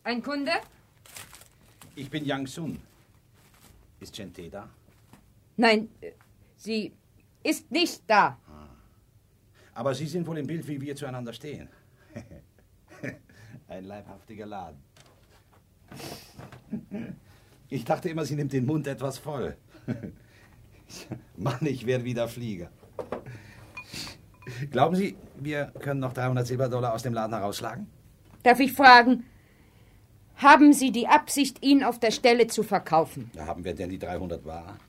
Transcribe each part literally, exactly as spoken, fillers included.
Ein Kunde? Ich bin Yang Sun. Ist Chente da? Nein, sie ist nicht da. Aber Sie sind wohl im Bild, wie wir zueinander stehen. Ein leibhaftiger Laden. Ich dachte immer, sie nimmt den Mund etwas voll. Mann, ich werde wieder Flieger. Glauben Sie, wir können noch dreihundert Silberdollar aus dem Laden herausschlagen? Darf ich fragen, haben Sie die Absicht, ihn auf der Stelle zu verkaufen? Da haben wir denn die dreihundert wahr.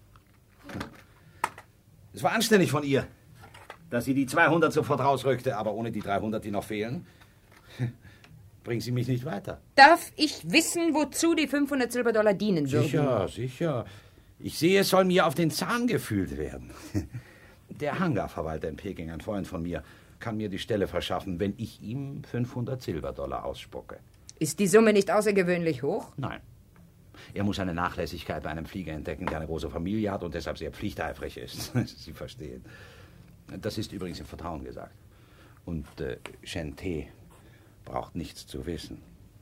Es war anständig von ihr, dass sie die zweihundert sofort rausrückte, aber ohne die dreihundert, die noch fehlen, bringen Sie mich nicht weiter. Darf ich wissen, wozu die fünfhundert Silberdollar dienen würden? Sicher, sicher. Ich sehe, es soll mir auf den Zahn gefühlt werden. Der Hangarverwalter in Peking, ein Freund von mir, kann mir die Stelle verschaffen, wenn ich ihm fünfhundert Silberdollar ausspucke. Ist die Summe nicht außergewöhnlich hoch? Nein. Er muss eine Nachlässigkeit bei einem Flieger entdecken, der eine große Familie hat und deshalb sehr pflichteifrig ist. Sie verstehen. Das ist übrigens im Vertrauen gesagt. Und äh, Chente braucht nichts zu wissen.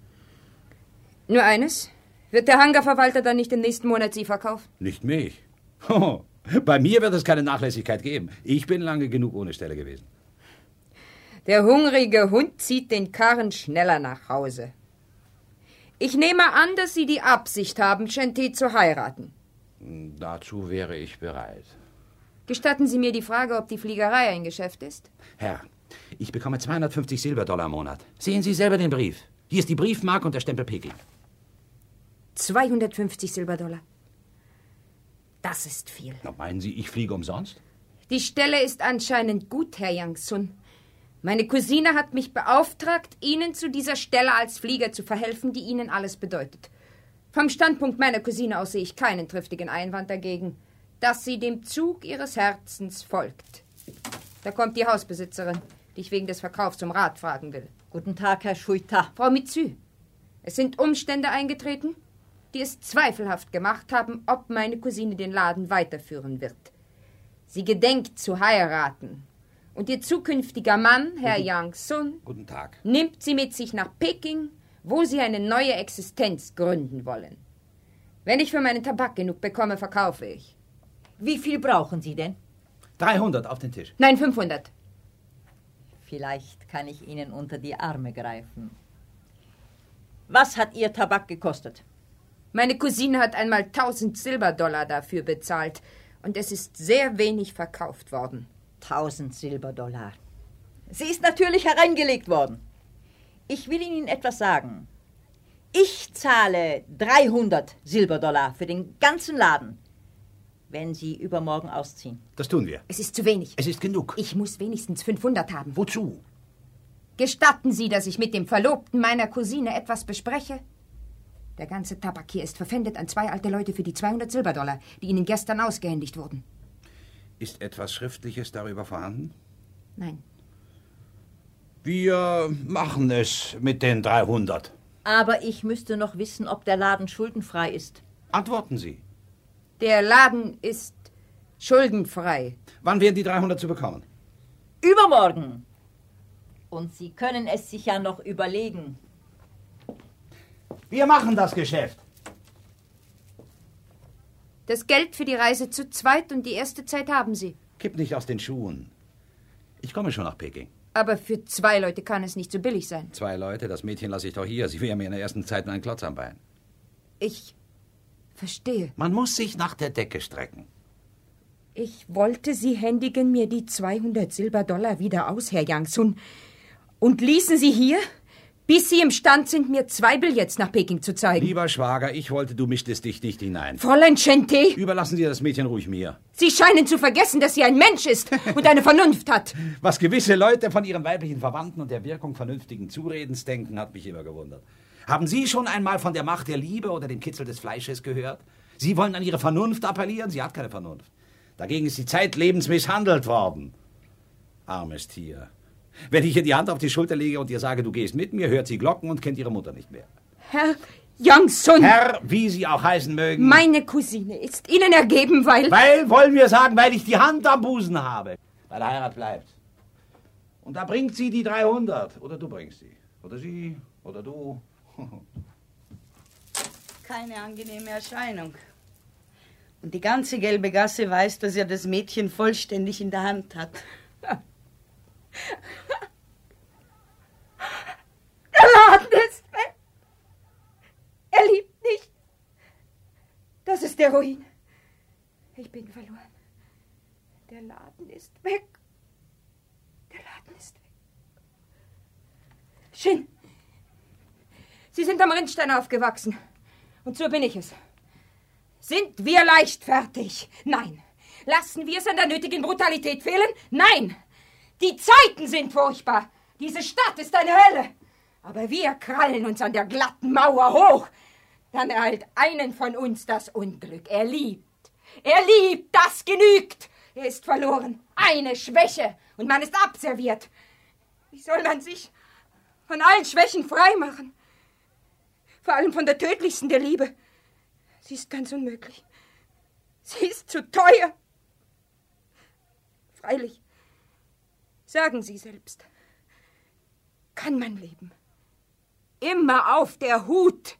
Nur eines? Wird der Hangarverwalter dann nicht im nächsten Monat Sie verkaufen? Nicht mich. Oh, bei mir wird es keine Nachlässigkeit geben. Ich bin lange genug ohne Stelle gewesen. Der hungrige Hund zieht den Karren schneller nach Hause. Ich nehme an, dass Sie die Absicht haben, Chente zu heiraten. Dazu wäre ich bereit. Gestatten Sie mir die Frage, ob die Fliegerei ein Geschäft ist? Herr, ich bekomme zweihundertfünfzig Silberdollar im Monat. Sehen Sie selber den Brief. Hier ist die Briefmarke und der Stempel Peking. zweihundertfünfzig Silberdollar. Das ist viel. Na, meinen Sie, ich fliege umsonst? Die Stelle ist anscheinend gut, Herr Yang Sun. Meine Cousine hat mich beauftragt, Ihnen zu dieser Stelle als Flieger zu verhelfen, die Ihnen alles bedeutet. Vom Standpunkt meiner Cousine aus sehe ich keinen triftigen Einwand dagegen, dass sie dem Zug ihres Herzens folgt. Da kommt die Hausbesitzerin, die ich wegen des Verkaufs um Rat fragen will. Guten Tag, Herr Schuita. Frau Mitsü, es sind Umstände eingetreten, die es zweifelhaft gemacht haben, ob meine Cousine den Laden weiterführen wird. Sie gedenkt zu heiraten. Und ihr zukünftiger Mann, Herr Guten, Yang Sun, Guten Tag. nimmt sie mit sich nach Peking, wo sie eine neue Existenz gründen wollen. Wenn ich für meinen Tabak genug bekomme, verkaufe ich. Wie viel brauchen Sie denn? dreihundert auf den Tisch. Nein, fünfhundert. Vielleicht kann ich Ihnen unter die Arme greifen. Was hat Ihr Tabak gekostet? Meine Cousine hat einmal tausend Silberdollar dafür bezahlt und es ist sehr wenig verkauft worden. Tausend Silberdollar. Sie ist natürlich hereingelegt worden. Ich will Ihnen etwas sagen. Ich zahle dreihundert Silberdollar für den ganzen Laden, wenn Sie übermorgen ausziehen. Das tun wir. Es ist zu wenig. Es ist genug. Ich muss wenigstens fünfhundert haben. Wozu? Gestatten Sie, dass ich mit dem Verlobten meiner Cousine etwas bespreche? Der ganze Tabak hier ist verpfändet an zwei alte Leute für die zweihundert Silberdollar, die Ihnen gestern ausgehändigt wurden. Ist etwas Schriftliches darüber vorhanden? Nein. Wir machen es mit den dreihundert. Aber ich müsste noch wissen, ob der Laden schuldenfrei ist. Antworten Sie. Der Laden ist schuldenfrei. Wann werden die dreihundert zu bekommen? Übermorgen. Und Sie können es sich ja noch überlegen. Wir machen das Geschäft. Das Geld für die Reise zu zweit und die erste Zeit haben Sie. Kipp nicht aus den Schuhen. Ich komme schon nach Peking. Aber für zwei Leute kann es nicht so billig sein. Zwei Leute? Das Mädchen lasse ich doch hier. Sie wäre mir in der ersten Zeit nur ein Klotz am Bein. Ich verstehe. Man muss sich nach der Decke strecken. Ich wollte, Sie händigen mir die zweihundert Silberdollar wieder aus, Herr Yang Sun, und ließen Sie hier, bis Sie imstand sind, mir zwei Billets nach Peking zu zeigen. Lieber Schwager, ich wollte, du mischtest dich nicht hinein. Fräulein Chente! Überlassen Sie das Mädchen ruhig mir. Sie scheinen zu vergessen, dass sie ein Mensch ist und eine Vernunft hat. Was gewisse Leute von ihren weiblichen Verwandten und der Wirkung vernünftigen Zuredens denken, hat mich immer gewundert. Haben Sie schon einmal von der Macht der Liebe oder dem Kitzel des Fleisches gehört? Sie wollen an Ihre Vernunft appellieren? Sie hat keine Vernunft. Dagegen ist sie zeitlebens misshandelt worden. Armes Tier. Wenn ich ihr die Hand auf die Schulter lege und ihr sage, du gehst mit mir, hört sie Glocken und kennt ihre Mutter nicht mehr. Herr Yang Sun! Herr, wie Sie auch heißen mögen. Meine Cousine ist Ihnen ergeben, weil... Weil, wollen wir sagen, weil ich die Hand am Busen habe. Bei der Heirat bleibt. Und da bringt sie die dreihundert. Oder du bringst sie. Oder sie, oder du. keine angenehme Erscheinung. Und die ganze gelbe Gasse weiß, dass er das Mädchen vollständig in der Hand hat. Der Laden ist weg. Er liebt nicht. Das ist der Ruin. Ich bin verloren. Der Laden ist weg. Der Laden ist weg. Shin, Sie sind am Rinnstein aufgewachsen. Und so bin ich es. Sind wir leichtfertig? Nein. Lassen wir es an der nötigen Brutalität fehlen? Nein. Die Zeiten sind furchtbar. Diese Stadt ist eine Hölle. Aber wir krallen uns an der glatten Mauer hoch. Dann ereilt einen von uns das Unglück. Er liebt. Er liebt, das genügt. Er ist verloren. Eine Schwäche. Und man ist abserviert. Wie soll man sich von allen Schwächen freimachen? Vor allem von der tödlichsten der Liebe. Sie ist ganz unmöglich. Sie ist zu teuer. Freilich, sagen Sie selbst, kann man leben. Immer auf der Hut.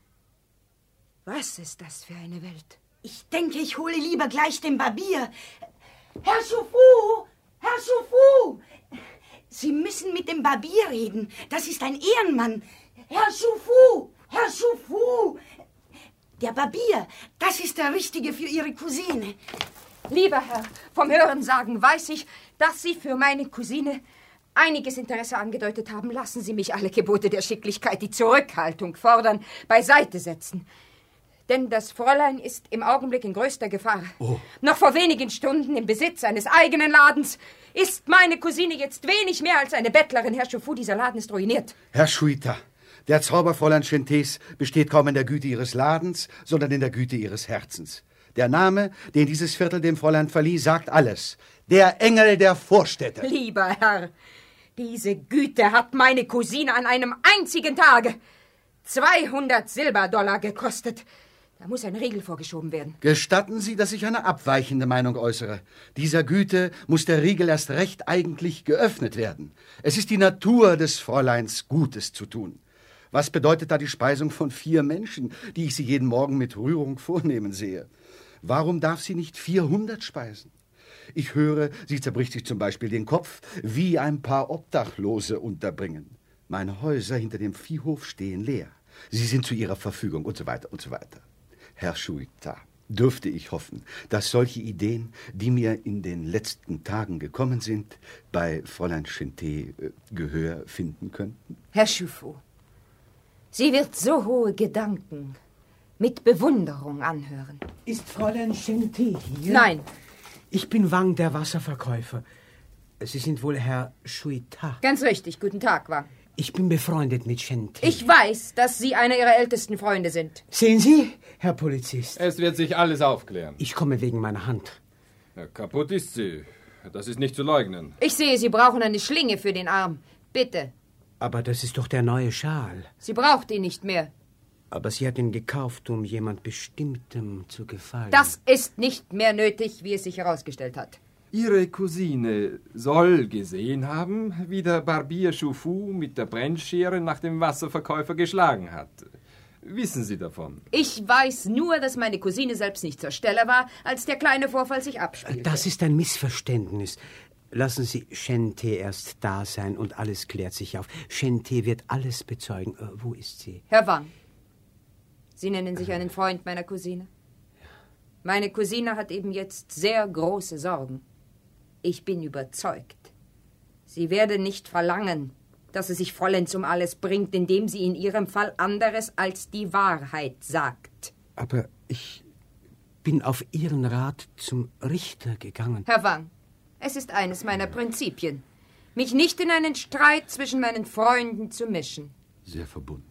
Was ist das für eine Welt? Ich denke, ich hole lieber gleich den Barbier. Herr Chouffou! Herr Chouffou! Sie müssen mit dem Barbier reden. Das ist ein Ehrenmann. Herr Chouffou! Herr Chouffou! Der Barbier, das ist der Richtige für Ihre Cousine. Lieber Herr, vom Hörensagen weiß ich, dass Sie für meine Cousine einiges Interesse angedeutet haben. Lassen Sie mich alle Gebote der Schicklichkeit, die Zurückhaltung fordern, beiseite setzen. Denn das Fräulein ist im Augenblick in größter Gefahr. Oh. Noch vor wenigen Stunden im Besitz eines eigenen Ladens. Ist meine Cousine jetzt wenig mehr als eine Bettlerin, Herr Chouffou, dieser Laden ist ruiniert. Herr Schuita, der Zauberfräulein Chantés besteht kaum in der Güte ihres Ladens, sondern in der Güte ihres Herzens. Der Name, den dieses Viertel dem Fräulein verlieh, sagt alles. Der Engel der Vorstädte. Lieber Herr, diese Güte hat meine Cousine an einem einzigen Tage zweihundert Silberdollar gekostet. Da muss ein Riegel vorgeschoben werden. Gestatten Sie, dass ich eine abweichende Meinung äußere. Dieser Güte muss der Riegel erst recht eigentlich geöffnet werden. Es ist die Natur des Fräuleins, Gutes zu tun. Was bedeutet da die Speisung von vier Menschen, die ich sie jeden Morgen mit Rührung vornehmen sehe? Warum darf sie nicht vierhundert speisen? Ich höre, sie zerbricht sich zum Beispiel den Kopf, wie ein paar Obdachlose unterbringen. Meine Häuser hinter dem Viehhof stehen leer. Sie sind zu ihrer Verfügung und so weiter und so weiter. Herr Schuita, dürfte ich hoffen, dass solche Ideen, die mir in den letzten Tagen gekommen sind, bei Fräulein Chanté äh, Gehör finden könnten? Herr Chouffou, sie wird so hohe Gedanken mit Bewunderung anhören. Ist Fräulein Chanté hier? Nein. Ich bin Wang, der Wasserverkäufer. Sie sind wohl Herr Schuita. Ganz richtig, guten Tag, Wang. Ich bin befreundet mit Chanté. Ich weiß, dass Sie einer Ihrer ältesten Freunde sind. Sehen Sie, Herr Polizist? Es wird sich alles aufklären. Ich komme wegen meiner Hand. Ja, kaputt ist sie. Das ist nicht zu leugnen. Ich sehe, Sie brauchen eine Schlinge für den Arm. Bitte. Aber das ist doch der neue Schal. Sie braucht ihn nicht mehr. Aber sie hat ihn gekauft, um jemand Bestimmtem zu gefallen. Das ist nicht mehr nötig, wie es sich herausgestellt hat. Ihre Cousine soll gesehen haben, wie der Barbier Chouffou mit der Brennschere nach dem Wasserverkäufer geschlagen hat. Wissen Sie davon? Ich weiß nur, dass meine Cousine selbst nicht zur Stelle war, als der kleine Vorfall sich abspielte. Das ist ein Missverständnis. Lassen Sie Chanté erst da sein und alles klärt sich auf. Chanté wird alles bezeugen. Äh, wo ist sie? Herr Wang, Sie nennen sich einen Freund meiner Cousine. Meine Cousine hat eben jetzt sehr große Sorgen. Ich bin überzeugt, sie werde nicht verlangen, dass es sich vollends um alles bringt, indem sie in ihrem Fall anderes als die Wahrheit sagt. Aber ich bin auf Ihren Rat zum Richter gegangen. Herr Wang, es ist eines meiner Prinzipien, mich nicht in einen Streit zwischen meinen Freunden zu mischen. Sehr verbunden.